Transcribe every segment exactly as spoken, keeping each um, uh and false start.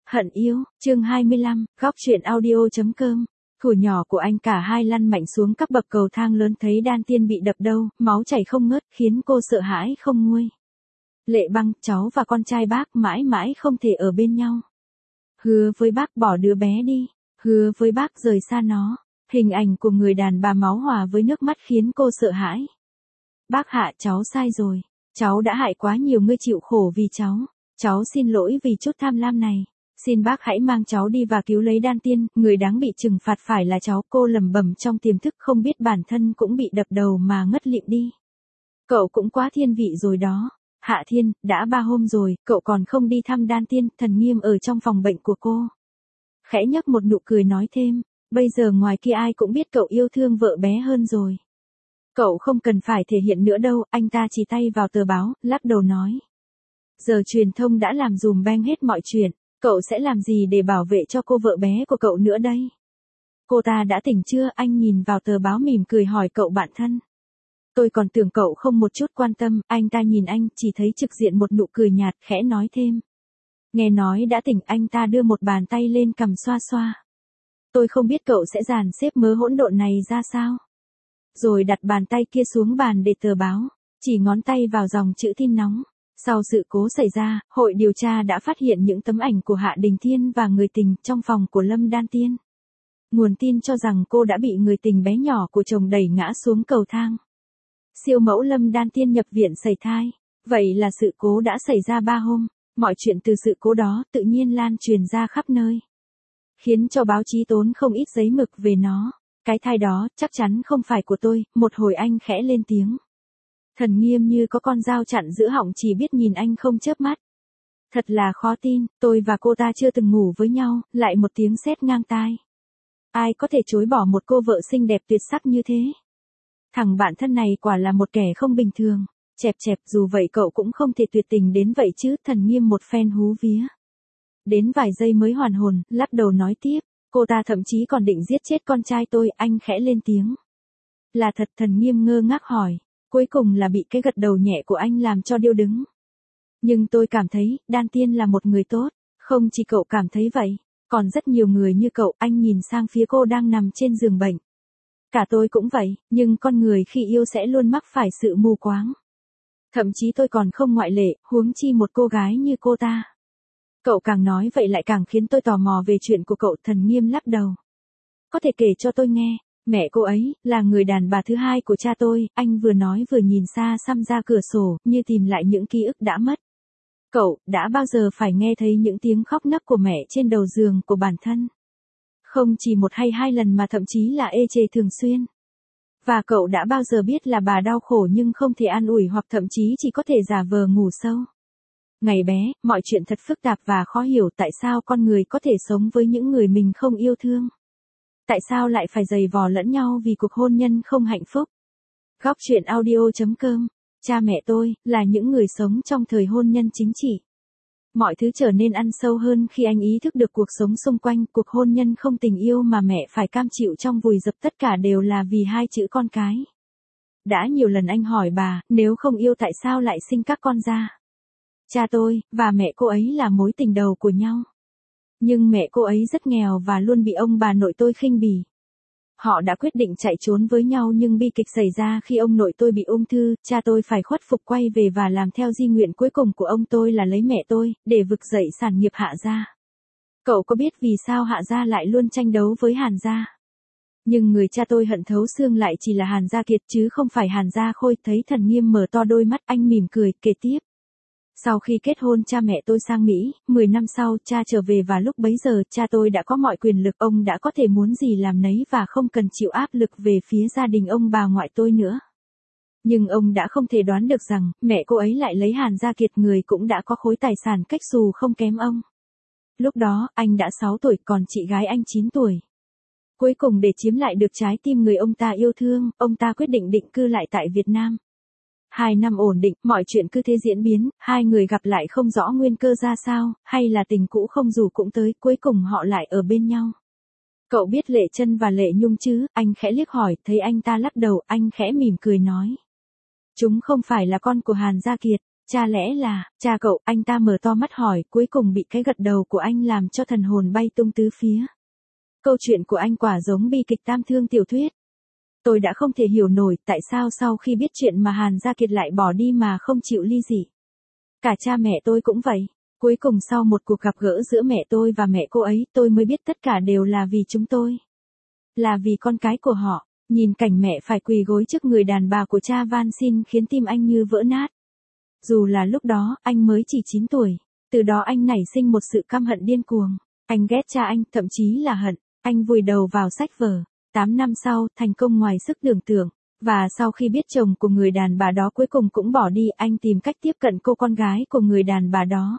Hận yêu, chương hai mươi lăm, góc truyện audio.com. Thủ nhỏ của anh cả hai lăn mạnh xuống các bậc cầu thang lớn, thấy đan tiên bị đập đâu, máu chảy không ngớt, khiến cô sợ hãi không nguôi. Lệ Băng, cháu và con trai bác mãi mãi không thể ở bên nhau. Hứa với bác bỏ đứa bé đi, hứa với bác rời xa nó. Hình ảnh của người đàn bà máu hòa với nước mắt khiến cô sợ hãi. Bác Hạ, cháu sai rồi. Cháu đã hại quá nhiều người chịu khổ vì cháu. Cháu xin lỗi vì chút tham lam này. Xin bác hãy mang cháu đi và cứu lấy đan tiên, người đáng bị trừng phạt phải là cháu. Cô lẩm bẩm trong tiềm thức, không biết bản thân cũng bị đập đầu mà ngất lịm đi. Cậu cũng quá thiên vị rồi đó. Hạ Thiên, đã ba hôm rồi, cậu còn không đi thăm đan tiên. Thần Nghiêm ở trong phòng bệnh của cô. Khẽ nhấc một nụ cười nói thêm, bây giờ ngoài kia ai cũng biết cậu yêu thương vợ bé hơn rồi. Cậu không cần phải thể hiện nữa đâu. Anh ta chỉ tay vào tờ báo, lắc đầu nói. Giờ truyền thông đã làm dùm beng hết mọi chuyện. Cậu sẽ làm gì để bảo vệ cho cô vợ bé của cậu nữa đây? Cô ta đã tỉnh chưa? Anh nhìn vào tờ báo mỉm cười hỏi cậu bạn thân. Tôi còn tưởng cậu không một chút quan tâm. Anh ta nhìn anh, chỉ thấy trực diện một nụ cười nhạt, khẽ nói thêm. Nghe nói đã tỉnh. Anh ta đưa một bàn tay lên cằm xoa xoa. Tôi không biết cậu sẽ dàn xếp mớ hỗn độn này ra sao. Rồi đặt bàn tay kia xuống bàn để tờ báo, chỉ ngón tay vào dòng chữ tin nóng. Sau sự cố xảy ra, hội điều tra đã phát hiện những tấm ảnh của Hạ Đình Thiên và người tình trong phòng của Lâm Đan Tiên. Nguồn tin cho rằng cô đã bị người tình bé nhỏ của chồng đẩy ngã xuống cầu thang. Siêu mẫu Lâm Đan Tiên nhập viện sẩy thai. Vậy là sự cố đã xảy ra ba hôm. Mọi chuyện từ sự cố đó tự nhiên lan truyền ra khắp nơi, khiến cho báo chí tốn không ít giấy mực về nó. Cái thai đó chắc chắn không phải của tôi. Một hồi anh khẽ lên tiếng. Thần Nghiêm như có con dao chặn giữa họng, chỉ biết nhìn anh không chớp mắt. Thật là khó tin, tôi và cô ta chưa từng ngủ với nhau. Lại một tiếng sét ngang tai. Ai có thể chối bỏ một cô vợ xinh đẹp tuyệt sắc như thế? Thằng bạn thân này quả là một kẻ không bình thường. Chẹp chẹp, dù vậy cậu cũng không thể tuyệt tình đến vậy chứ. Thần Nghiêm một phen hú vía. Đến vài giây mới hoàn hồn, lắc đầu nói tiếp. Cô ta thậm chí còn định giết chết con trai tôi. Anh khẽ lên tiếng. Là thật? Thần Nghiêm ngơ ngác hỏi. Cuối cùng là bị cái gật đầu nhẹ của anh làm cho điêu đứng. Nhưng tôi cảm thấy, Đan Tiên là một người tốt. Không chỉ cậu cảm thấy vậy, còn rất nhiều người như cậu. Anh nhìn sang phía cô đang nằm trên giường bệnh. Cả tôi cũng vậy, nhưng con người khi yêu sẽ luôn mắc phải sự mù quáng. Thậm chí tôi còn không ngoại lệ, huống chi một cô gái như cô ta. Cậu càng nói vậy lại càng khiến tôi tò mò về chuyện của cậu. Thần Nghiêm lắc đầu. Có thể kể cho tôi nghe. Mẹ cô ấy, là người đàn bà thứ hai của cha tôi. Anh vừa nói vừa nhìn xa xăm ra cửa sổ, như tìm lại những ký ức đã mất. Cậu, đã bao giờ phải nghe thấy những tiếng khóc nấc của mẹ trên đầu giường của bản thân? Không chỉ một hay hai lần mà thậm chí là ê chề thường xuyên. Và cậu đã bao giờ biết là bà đau khổ nhưng không thể an ủi, hoặc thậm chí chỉ có thể giả vờ ngủ sâu? Ngày bé, mọi chuyện thật phức tạp và khó hiểu. Tại sao con người có thể sống với những người mình không yêu thương? Tại sao lại phải giày vò lẫn nhau vì cuộc hôn nhân không hạnh phúc? Góc truyện audio.com. Cha mẹ tôi là những người sống trong thời hôn nhân chính trị. Mọi thứ trở nên ăn sâu hơn khi anh ý thức được cuộc sống xung quanh. Cuộc hôn nhân không tình yêu mà mẹ phải cam chịu trong vùi dập, tất cả đều là vì hai chữ con cái. Đã nhiều lần anh hỏi bà, nếu không yêu tại sao lại sinh các con ra? Cha tôi và mẹ cô ấy là mối tình đầu của nhau. Nhưng mẹ cô ấy rất nghèo và luôn bị ông bà nội tôi khinh bỉ. Họ đã quyết định chạy trốn với nhau, nhưng bi kịch xảy ra khi ông nội tôi bị ung thư. Cha tôi phải khuất phục quay về và làm theo di nguyện cuối cùng của ông tôi là lấy mẹ tôi, để vực dậy sản nghiệp Hạ gia. Cậu có biết vì sao Hạ gia lại luôn tranh đấu với Hàn gia? Nhưng người cha tôi hận thấu xương lại chỉ là Hàn Gia Kiệt chứ không phải Hàn Gia Khôi. Thấy Thần Nghiêm mở to đôi mắt, anh mỉm cười, kể tiếp. Sau khi kết hôn cha mẹ tôi sang Mỹ, mười năm sau cha trở về và lúc bấy giờ cha tôi đã có mọi quyền lực. Ông đã có thể muốn gì làm nấy và không cần chịu áp lực về phía gia đình ông bà ngoại tôi nữa. Nhưng ông đã không thể đoán được rằng mẹ cô ấy lại lấy Hàn Gia Kiệt, người cũng đã có khối tài sản cách xù không kém ông. Lúc đó anh đã sáu tuổi, còn chị gái anh chín tuổi. Cuối cùng để chiếm lại được trái tim người ông ta yêu thương, ông ta quyết định định cư lại tại Việt Nam. Hai năm ổn định, mọi chuyện cứ thế diễn biến. Hai người gặp lại không rõ nguyên cơ ra sao, hay là tình cũ không dù cũng tới, cuối cùng họ lại ở bên nhau. Cậu biết Lệ Trân và Lệ Nhung chứ? Anh khẽ liếc hỏi. Thấy anh ta lắc đầu, anh khẽ mỉm cười nói. Chúng không phải là con của Hàn Gia Kiệt. cha lẽ là, cha cậu, anh ta mở to mắt hỏi, cuối cùng bị cái gật đầu của anh làm cho thần hồn bay tung tứ phía. Câu chuyện của anh quả giống bi kịch tam thương tiểu thuyết. Tôi đã không thể hiểu nổi tại sao sau khi biết chuyện mà Hàn Gia Kiệt lại bỏ đi mà không chịu ly dị. Cả cha mẹ tôi cũng vậy. Cuối cùng sau một cuộc gặp gỡ giữa mẹ tôi và mẹ cô ấy, tôi mới biết tất cả đều là vì chúng tôi. Là vì con cái của họ. Nhìn cảnh mẹ phải quỳ gối trước người đàn bà của cha van xin khiến tim anh như vỡ nát. Dù là lúc đó, anh mới chỉ chín tuổi. Từ đó anh nảy sinh một sự căm hận điên cuồng. Anh ghét cha anh, thậm chí là hận. Anh vùi đầu vào sách vở. Tám năm sau, thành công ngoài sức tưởng tượng. Và sau khi biết chồng của người đàn bà đó cuối cùng cũng bỏ đi, anh tìm cách tiếp cận cô con gái của người đàn bà đó.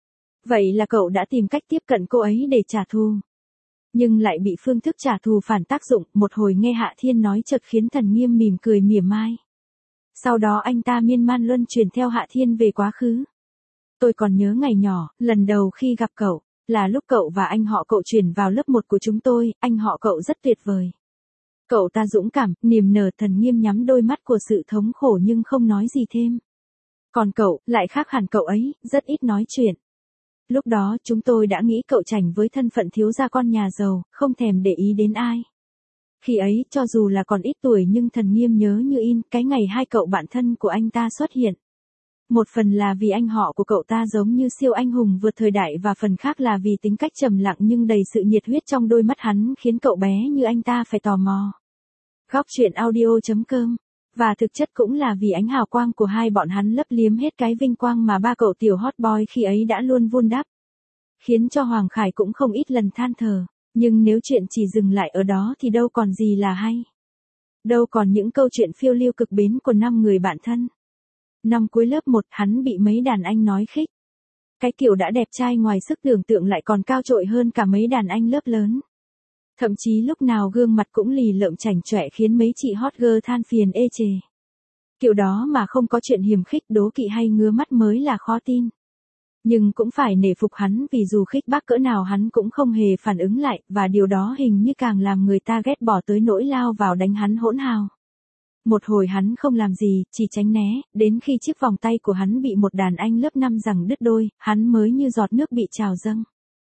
Vậy là cậu đã tìm cách tiếp cận cô ấy để trả thù. Nhưng lại bị phương thức trả thù phản tác dụng, một hồi nghe Hạ Thiên nói chợt khiến Thần Nghiêm mỉm cười mỉa mai. Sau đó anh ta miên man luân chuyển theo Hạ Thiên về quá khứ. Tôi còn nhớ ngày nhỏ, lần đầu khi gặp cậu, là lúc cậu và anh họ cậu chuyển vào lớp một của chúng tôi, anh họ cậu rất tuyệt vời. Cậu ta dũng cảm, niềm nở. Thần Nghiêm nhắm đôi mắt của sự thống khổ nhưng không nói gì thêm. Còn cậu, lại khác hẳn cậu ấy, rất ít nói chuyện. Lúc đó chúng tôi đã nghĩ cậu chảnh với thân phận thiếu gia con nhà giàu, không thèm để ý đến ai. Khi ấy, cho dù là còn ít tuổi nhưng Thần Nghiêm nhớ như in, cái ngày hai cậu bạn thân của anh ta xuất hiện. Một phần là vì anh họ của cậu ta giống như siêu anh hùng vượt thời đại và phần khác là vì tính cách trầm lặng nhưng đầy sự nhiệt huyết trong đôi mắt hắn khiến cậu bé như anh ta phải tò mò. Góc truyện audio chấm com. Và thực chất cũng là vì ánh hào quang của hai bọn hắn lấp liếm hết cái vinh quang mà ba cậu tiểu hot boy khi ấy đã luôn vun đắp. Khiến cho Hoàng Khải cũng không ít lần than thở. Nhưng nếu chuyện chỉ dừng lại ở đó thì đâu còn gì là hay. Đâu còn những câu chuyện phiêu lưu cực bến của năm người bạn thân. Năm cuối lớp một hắn bị mấy đàn anh nói khích. Cái kiểu đã đẹp trai ngoài sức tưởng tượng lại còn cao trội hơn cả mấy đàn anh lớp lớn. Thậm chí lúc nào gương mặt cũng lì lợm chảnh chọe khiến mấy chị hot girl than phiền ê chề. Kiểu đó mà không có chuyện hiềm khích đố kỵ hay ngứa mắt mới là khó tin. Nhưng cũng phải nể phục hắn vì dù khích bác cỡ nào hắn cũng không hề phản ứng lại và điều đó hình như càng làm người ta ghét bỏ tới nỗi lao vào đánh hắn hỗn hào. Một hồi hắn không làm gì, chỉ tránh né, đến khi chiếc vòng tay của hắn bị một đàn anh lớp năm giằng đứt đôi, hắn mới như giọt nước bị trào dâng.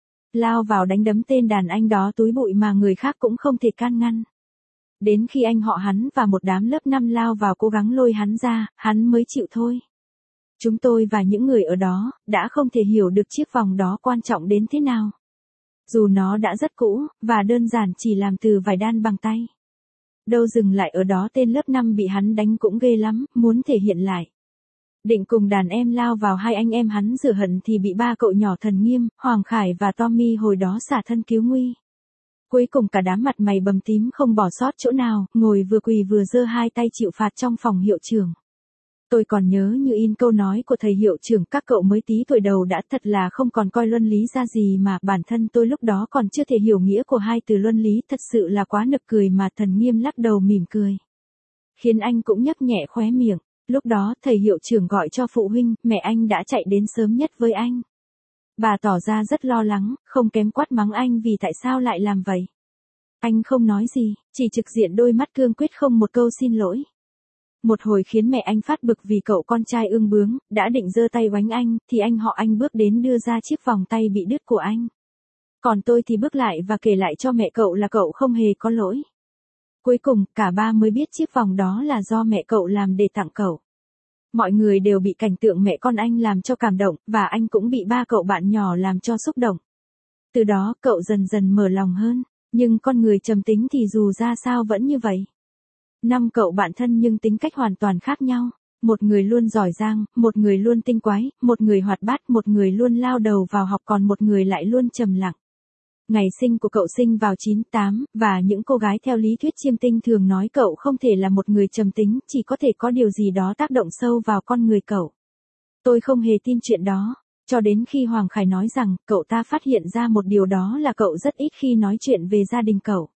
Lao vào đánh đấm tên đàn anh đó túi bụi mà người khác cũng không thể can ngăn. Đến khi anh họ hắn và một đám lớp năm lao vào cố gắng lôi hắn ra, hắn mới chịu thôi. Chúng tôi và những người ở đó, đã không thể hiểu được chiếc vòng đó quan trọng đến thế nào. Dù nó đã rất cũ, và đơn giản chỉ làm từ vải đan bằng tay. Đâu dừng lại ở đó tên lớp năm bị hắn đánh cũng ghê lắm, muốn thể hiện lại. Định cùng đàn em lao vào hai anh em hắn rửa hận thì bị ba cậu nhỏ Thần Nghiêm, Hoàng Khải và Tommy hồi đó xả thân cứu nguy. Cuối cùng cả đám mặt mày bầm tím không bỏ sót chỗ nào, ngồi vừa quỳ vừa giơ hai tay chịu phạt trong phòng hiệu trưởng. Tôi còn nhớ như in câu nói của thầy hiệu trưởng, các cậu mới tí tuổi đầu đã thật là không còn coi luân lý ra gì mà bản thân tôi lúc đó còn chưa thể hiểu nghĩa của hai từ luân lý, thật sự là quá nực cười mà. Thần Nghiêm lắc đầu mỉm cười. Khiến anh cũng nhấc nhẹ khóe miệng. Lúc đó thầy hiệu trưởng gọi cho phụ huynh, mẹ anh đã chạy đến sớm nhất với anh. Bà tỏ ra rất lo lắng, không kém quát mắng anh vì tại sao lại làm vậy. Anh không nói gì, chỉ trực diện đôi mắt cương quyết không một câu xin lỗi. Một hồi khiến mẹ anh phát bực vì cậu con trai ương bướng, đã định giơ tay oánh anh, thì anh họ anh bước đến đưa ra chiếc vòng tay bị đứt của anh. Còn tôi thì bước lại và kể lại cho mẹ cậu là cậu không hề có lỗi. Cuối cùng, cả ba mới biết chiếc vòng đó là do mẹ cậu làm để tặng cậu. Mọi người đều bị cảnh tượng mẹ con anh làm cho cảm động, và anh cũng bị ba cậu bạn nhỏ làm cho xúc động. Từ đó, cậu dần dần mở lòng hơn, nhưng con người trầm tính thì dù ra sao vẫn như vậy. Năm cậu bạn thân nhưng tính cách hoàn toàn khác nhau. Một người luôn giỏi giang, một người luôn tinh quái, một người hoạt bát, một người luôn lao đầu vào học, còn một người lại luôn trầm lặng. Ngày sinh của cậu sinh vào chín tám, và những cô gái theo lý thuyết chiêm tinh thường nói cậu không thể là một người trầm tính, chỉ có thể có điều gì đó tác động sâu vào con người cậu. Tôi không hề tin chuyện đó, cho đến khi Hoàng Khải nói rằng cậu ta phát hiện ra một điều, đó là cậu rất ít khi nói chuyện về gia đình cậu.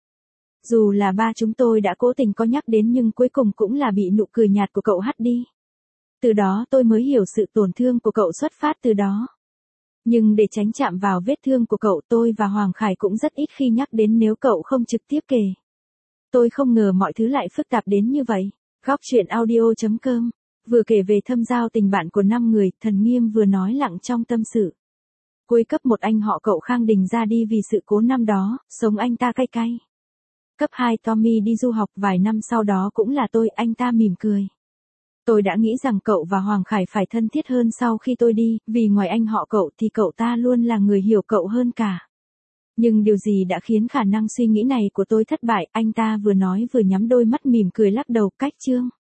Dù là ba chúng tôi đã cố tình có nhắc đến nhưng cuối cùng cũng là bị nụ cười nhạt của cậu hắt đi. Từ đó tôi mới hiểu sự tổn thương của cậu xuất phát từ đó. Nhưng để tránh chạm vào vết thương của cậu, tôi và Hoàng Khải cũng rất ít khi nhắc đến nếu cậu không trực tiếp kể. Tôi không ngờ mọi thứ lại phức tạp đến như vậy. Góc truyện audio chấm com vừa kể về thâm giao tình bạn của năm người, Thần Nghiêm vừa nói lặng trong tâm sự. Cuối cấp một anh họ cậu Khang Đình ra đi vì sự cố năm đó, sống anh ta cay cay. Cấp hai Tommy đi du học vài năm sau đó cũng là tôi, anh ta mỉm cười. Tôi đã nghĩ rằng cậu và Hoàng Khải phải thân thiết hơn sau khi tôi đi, vì ngoài anh họ cậu thì cậu ta luôn là người hiểu cậu hơn cả. Nhưng điều gì đã khiến khả năng suy nghĩ này của tôi thất bại, anh ta vừa nói vừa nhắm đôi mắt mỉm cười lắc đầu. Cách chương